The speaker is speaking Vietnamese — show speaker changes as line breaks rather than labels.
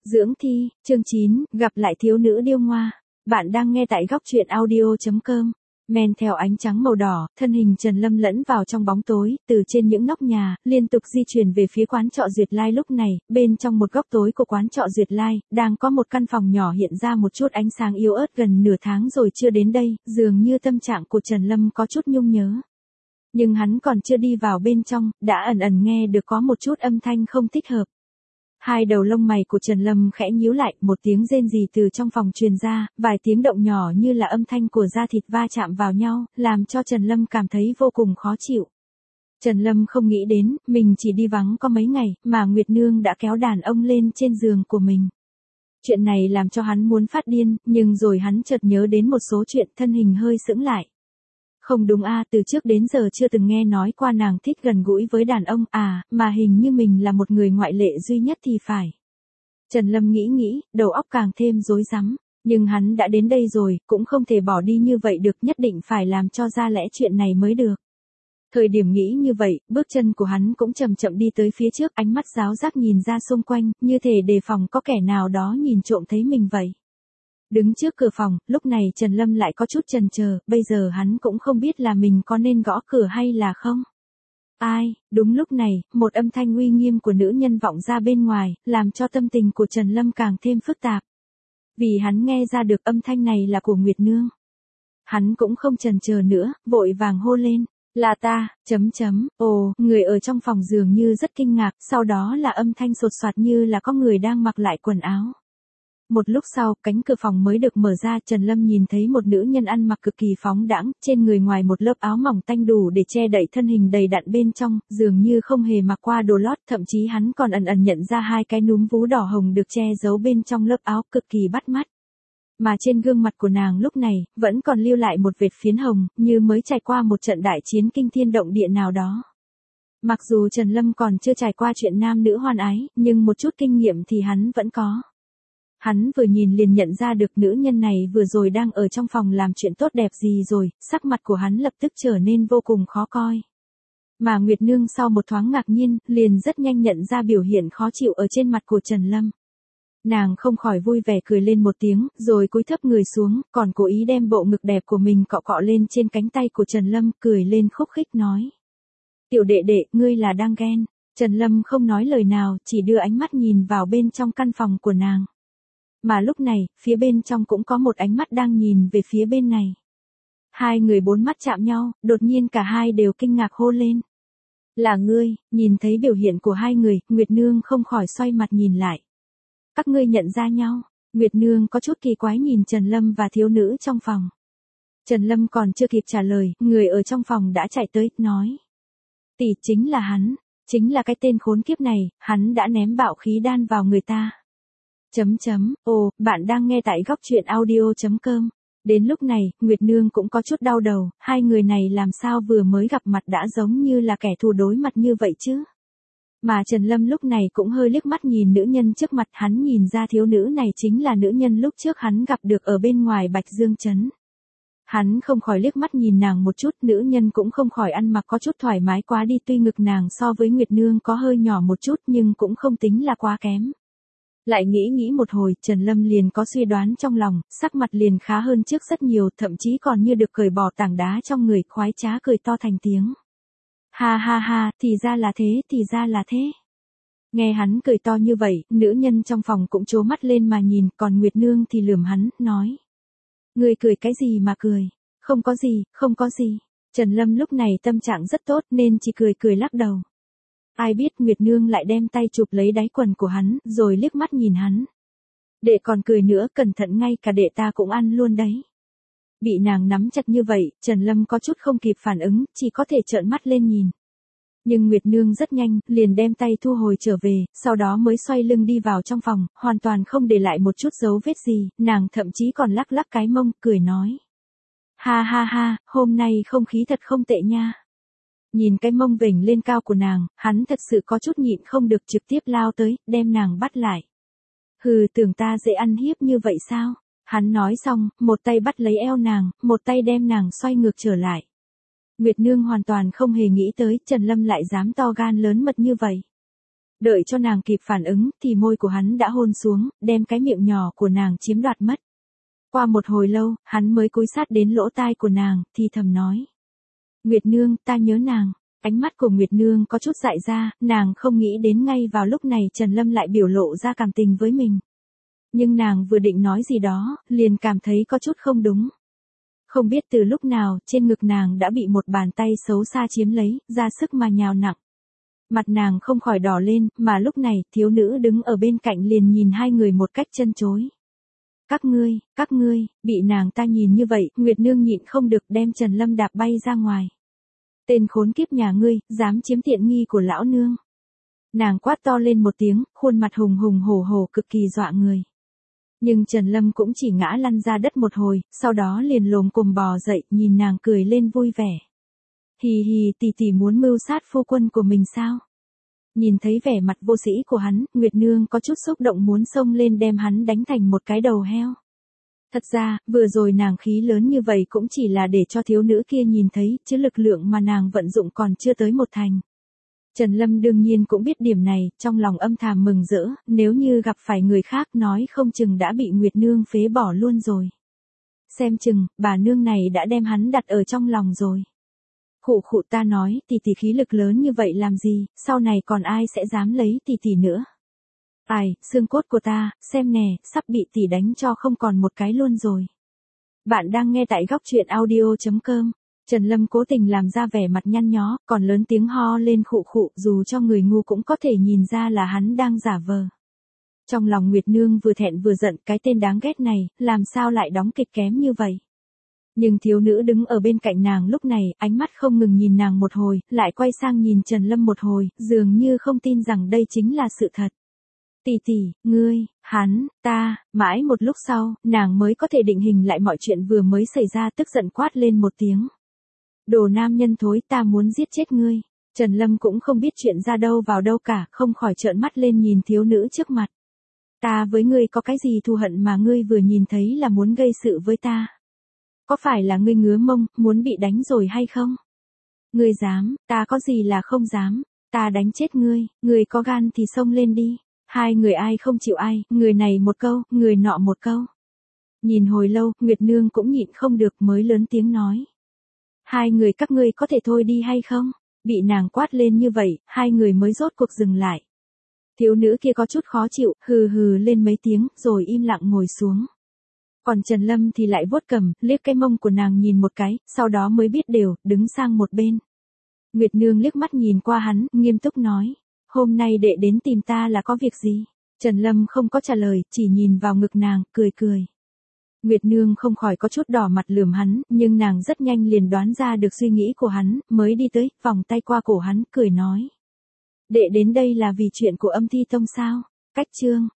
Dưỡng thi, chương 9, gặp lại thiếu nữ điêu ngoa. Bạn đang nghe tại góc truyện audio.com. Men theo ánh trắng màu đỏ, thân hình Trần Lâm lẫn vào trong bóng tối, từ trên những nóc nhà, liên tục di chuyển về phía quán trọ Duyệt Lai. Lúc này, bên trong một góc tối của quán trọ Duyệt Lai, đang có một căn phòng nhỏ hiện ra một chút ánh sáng yếu ớt. Gần nửa tháng rồi chưa đến đây, dường như tâm trạng của Trần Lâm có chút nhung nhớ. Nhưng hắn còn chưa đi vào bên trong, đã ẩn ẩn nghe được có một chút âm thanh không thích hợp. Hai đầu lông mày của Trần Lâm khẽ nhíu lại, một tiếng rên rỉ từ trong phòng truyền ra, vài tiếng động nhỏ như là âm thanh của da thịt va chạm vào nhau, làm cho Trần Lâm cảm thấy vô cùng khó chịu. Trần Lâm không nghĩ đến, mình chỉ đi vắng có mấy ngày, mà Nguyệt Nương đã kéo đàn ông lên trên giường của mình. Chuyện này làm cho hắn muốn phát điên, nhưng rồi hắn chợt nhớ đến một số chuyện, thân hình hơi sững lại. Không đúng a, từ trước đến giờ chưa từng nghe nói qua nàng thích gần gũi với đàn ông à, mà hình như mình là một người ngoại lệ duy nhất thì phải. Trần Lâm nghĩ, đầu óc càng thêm rối rắm, nhưng hắn đã đến đây rồi, cũng không thể bỏ đi như vậy được, nhất định phải làm cho ra lẽ chuyện này mới được. Thời điểm nghĩ như vậy, bước chân của hắn cũng chậm chậm đi tới phía trước, ánh mắt giáo giác nhìn ra xung quanh, như thể đề phòng có kẻ nào đó nhìn trộm thấy mình vậy. Đứng trước cửa phòng, lúc này Trần Lâm lại có chút chần chờ, bây giờ hắn cũng không biết là mình có nên gõ cửa hay là không. Ai, đúng lúc này, một âm thanh uy nghiêm của nữ nhân vọng ra bên ngoài, làm cho tâm tình của Trần Lâm càng thêm phức tạp. Vì hắn nghe ra được âm thanh này là của Nguyệt Nương. Hắn cũng không chần chờ nữa, vội vàng hô lên, là ta, ồ, người ở trong phòng dường như rất kinh ngạc, sau đó là âm thanh sột soạt như là có người đang mặc lại quần áo. Một lúc sau, cánh cửa phòng mới được mở ra, Trần Lâm nhìn thấy một nữ nhân ăn mặc cực kỳ phóng đãng, trên người ngoài một lớp áo mỏng tanh đủ để che đậy thân hình đầy đặn bên trong, dường như không hề mặc qua đồ lót, thậm chí hắn còn ẩn ẩn nhận ra hai cái núm vú đỏ hồng được che giấu bên trong lớp áo, cực kỳ bắt mắt. Mà trên gương mặt của nàng lúc này, vẫn còn lưu lại một vệt phiến hồng, như mới trải qua một trận đại chiến kinh thiên động địa nào đó. Mặc dù Trần Lâm còn chưa trải qua chuyện nam nữ hoan ái, nhưng một chút kinh nghiệm thì hắn vẫn có. Hắn vừa nhìn liền nhận ra được nữ nhân này vừa rồi đang ở trong phòng làm chuyện tốt đẹp gì rồi, sắc mặt của hắn lập tức trở nên vô cùng khó coi. Mà Nguyệt Nương sau một thoáng ngạc nhiên, liền rất nhanh nhận ra biểu hiện khó chịu ở trên mặt của Trần Lâm. Nàng không khỏi vui vẻ cười lên một tiếng, rồi cúi thấp người xuống, còn cố ý đem bộ ngực đẹp của mình cọ cọ lên trên cánh tay của Trần Lâm, cười lên khúc khích nói. Tiểu đệ đệ, ngươi là đang ghen. Trần Lâm không nói lời nào, chỉ đưa ánh mắt nhìn vào bên trong căn phòng của nàng. Mà lúc này, phía bên trong cũng có một ánh mắt đang nhìn về phía bên này. Hai người bốn mắt chạm nhau, đột nhiên cả hai đều kinh ngạc hô lên. Là ngươi, nhìn thấy biểu hiện của hai người, Nguyệt Nương không khỏi xoay mặt nhìn lại. Các ngươi nhận ra nhau, Nguyệt Nương có chút kỳ quái nhìn Trần Lâm và thiếu nữ trong phòng. Trần Lâm còn chưa kịp trả lời, người ở trong phòng đã chạy tới, nói. Tỷ, chính là hắn, chính là cái tên khốn kiếp này, hắn đã ném bạo khí đan vào người ta. Ồ, bạn đang nghe tại góc truyện audio.com. Đến lúc này, Nguyệt Nương cũng có chút đau đầu, hai người này làm sao vừa mới gặp mặt đã giống như là kẻ thù đối mặt như vậy chứ. Mà Trần Lâm lúc này cũng hơi liếc mắt nhìn nữ nhân trước mặt, hắn nhìn ra thiếu nữ này chính là nữ nhân lúc trước hắn gặp được ở bên ngoài Bạch Dương Trấn. Hắn không khỏi liếc mắt nhìn nàng một chút, nữ nhân cũng không khỏi ăn mặc có chút thoải mái quá đi, tuy ngực nàng so với Nguyệt Nương có hơi nhỏ một chút nhưng cũng không tính là quá kém. Lại nghĩ một hồi, Trần Lâm liền có suy đoán trong lòng, sắc mặt liền khá hơn trước rất nhiều, thậm chí còn như được cởi bỏ tảng đá trong người, khoái trá cười to thành tiếng. Ha, thì ra là thế. Nghe hắn cười to như vậy, nữ nhân trong phòng cũng trố mắt lên mà nhìn, còn Nguyệt Nương thì lườm hắn, nói. Ngươi cười cái gì mà cười? Không có gì. Trần Lâm lúc này tâm trạng rất tốt nên chỉ cười lắc đầu. Ai biết Nguyệt Nương lại đem tay chụp lấy đáy quần của hắn, rồi liếc mắt nhìn hắn. Đệ còn cười nữa, cẩn thận ngay cả đệ ta cũng ăn luôn đấy. Bị nàng nắm chặt như vậy, Trần Lâm có chút không kịp phản ứng, chỉ có thể trợn mắt lên nhìn. Nhưng Nguyệt Nương rất nhanh, liền đem tay thu hồi trở về, sau đó mới xoay lưng đi vào trong phòng, hoàn toàn không để lại một chút dấu vết gì, nàng thậm chí còn lắc lắc cái mông, cười nói. Ha, hôm nay không khí thật không tệ nha. Nhìn cái mông vểnh lên cao của nàng, hắn thật sự có chút nhịn không được, trực tiếp lao tới, đem nàng bắt lại. Hừ, tưởng ta dễ ăn hiếp như vậy sao? Hắn nói xong, một tay bắt lấy eo nàng, một tay đem nàng xoay ngược trở lại. Nguyệt Nương hoàn toàn không hề nghĩ tới Trần Lâm lại dám to gan lớn mật như vậy. Đợi cho nàng kịp phản ứng, thì môi của hắn đã hôn xuống, đem cái miệng nhỏ của nàng chiếm đoạt mất. Qua một hồi lâu, hắn mới cúi sát đến lỗ tai của nàng, thì thầm nói. Nguyệt Nương, ta nhớ nàng. Ánh mắt của Nguyệt Nương có chút dại ra, nàng không nghĩ đến ngay vào lúc này Trần Lâm lại biểu lộ ra cảm tình với mình. Nhưng nàng vừa định nói gì đó, liền cảm thấy có chút không đúng. Không biết từ lúc nào, trên ngực nàng đã bị một bàn tay xấu xa chiếm lấy, ra sức mà nhào nặng. Mặt nàng không khỏi đỏ lên, mà lúc này, thiếu nữ đứng ở bên cạnh liền nhìn hai người một cách chân chối. Các ngươi, bị nàng ta nhìn như vậy, Nguyệt Nương nhịn không được đem Trần Lâm đạp bay ra ngoài. Tên khốn kiếp nhà ngươi, dám chiếm tiện nghi của lão nương. Nàng quát to lên một tiếng, khuôn mặt hùng hùng hổ hổ cực kỳ dọa người. Nhưng Trần Lâm cũng chỉ ngã lăn ra đất một hồi, sau đó liền lồm cồm bò dậy, nhìn nàng cười lên vui vẻ. Hì hì, tỷ tỷ muốn mưu sát phu quân của mình sao? Nhìn thấy vẻ mặt vô sĩ của hắn, Nguyệt Nương có chút xúc động muốn xông lên đem hắn đánh thành một cái đầu heo. Thật ra, vừa rồi nàng khí lớn như vậy cũng chỉ là để cho thiếu nữ kia nhìn thấy, chứ lực lượng mà nàng vận dụng còn chưa tới một thành. Trần Lâm đương nhiên cũng biết điểm này, trong lòng âm thầm mừng rỡ, nếu như gặp phải người khác nói không chừng đã bị Nguyệt Nương phế bỏ luôn rồi. Xem chừng, bà nương này đã đem hắn đặt ở trong lòng rồi. Khụ khụ, ta nói, tỷ tỷ khí lực lớn như vậy làm gì, sau này còn ai sẽ dám lấy tỷ tỷ nữa. Ai, xương cốt của ta, xem nè, sắp bị tỷ đánh cho không còn một cái luôn rồi. Bạn đang nghe tại góc truyện audio.com. Trần Lâm cố tình làm ra vẻ mặt nhăn nhó, còn lớn tiếng ho lên khụ khụ, dù cho người ngu cũng có thể nhìn ra là hắn đang giả vờ. Trong lòng Nguyệt Nương vừa thẹn vừa giận, cái tên đáng ghét này, làm sao lại đóng kịch kém như vậy. Nhưng thiếu nữ đứng ở bên cạnh nàng lúc này, ánh mắt không ngừng nhìn nàng một hồi, lại quay sang nhìn Trần Lâm một hồi, dường như không tin rằng đây chính là sự thật. Tỷ tỷ, ngươi, hắn, ta, mãi một lúc sau, nàng mới có thể định hình lại mọi chuyện vừa mới xảy ra, tức giận quát lên một tiếng. Đồ nam nhân thối, ta muốn giết chết ngươi. Trần Lâm cũng không biết chuyện ra đâu vào đâu cả, không khỏi trợn mắt lên nhìn thiếu nữ trước mặt. Ta với ngươi có cái gì thù hận mà ngươi vừa nhìn thấy là muốn gây sự với ta? Có phải là ngươi ngứa mông, muốn bị đánh rồi hay không? Ngươi dám, ta có gì là không dám, ta đánh chết ngươi, ngươi có gan thì xông lên đi. Hai người ai không chịu ai, người này một câu, người nọ một câu. Nhìn hồi lâu, Nguyệt Nương cũng nhịn không được mới lớn tiếng nói. Hai người các ngươi có thể thôi đi hay không? Bị nàng quát lên như vậy, hai người mới rốt cuộc dừng lại. Thiếu nữ kia có chút khó chịu, hừ hừ lên mấy tiếng, rồi im lặng ngồi xuống. Còn Trần Lâm thì lại vuốt cằm, liếc cái mông của nàng nhìn một cái, sau đó mới biết đều, đứng sang một bên. Nguyệt Nương liếc mắt nhìn qua hắn, nghiêm túc nói. Hôm nay đệ đến tìm ta là có việc gì? Trần Lâm không có trả lời, chỉ nhìn vào ngực nàng, cười cười. Nguyệt Nương không khỏi có chút đỏ mặt lườm hắn, nhưng nàng rất nhanh liền đoán ra được suy nghĩ của hắn, mới đi tới, vòng tay qua cổ hắn, cười nói. Đệ đến đây là vì chuyện của Âm Thi Tông sao? Cách chương.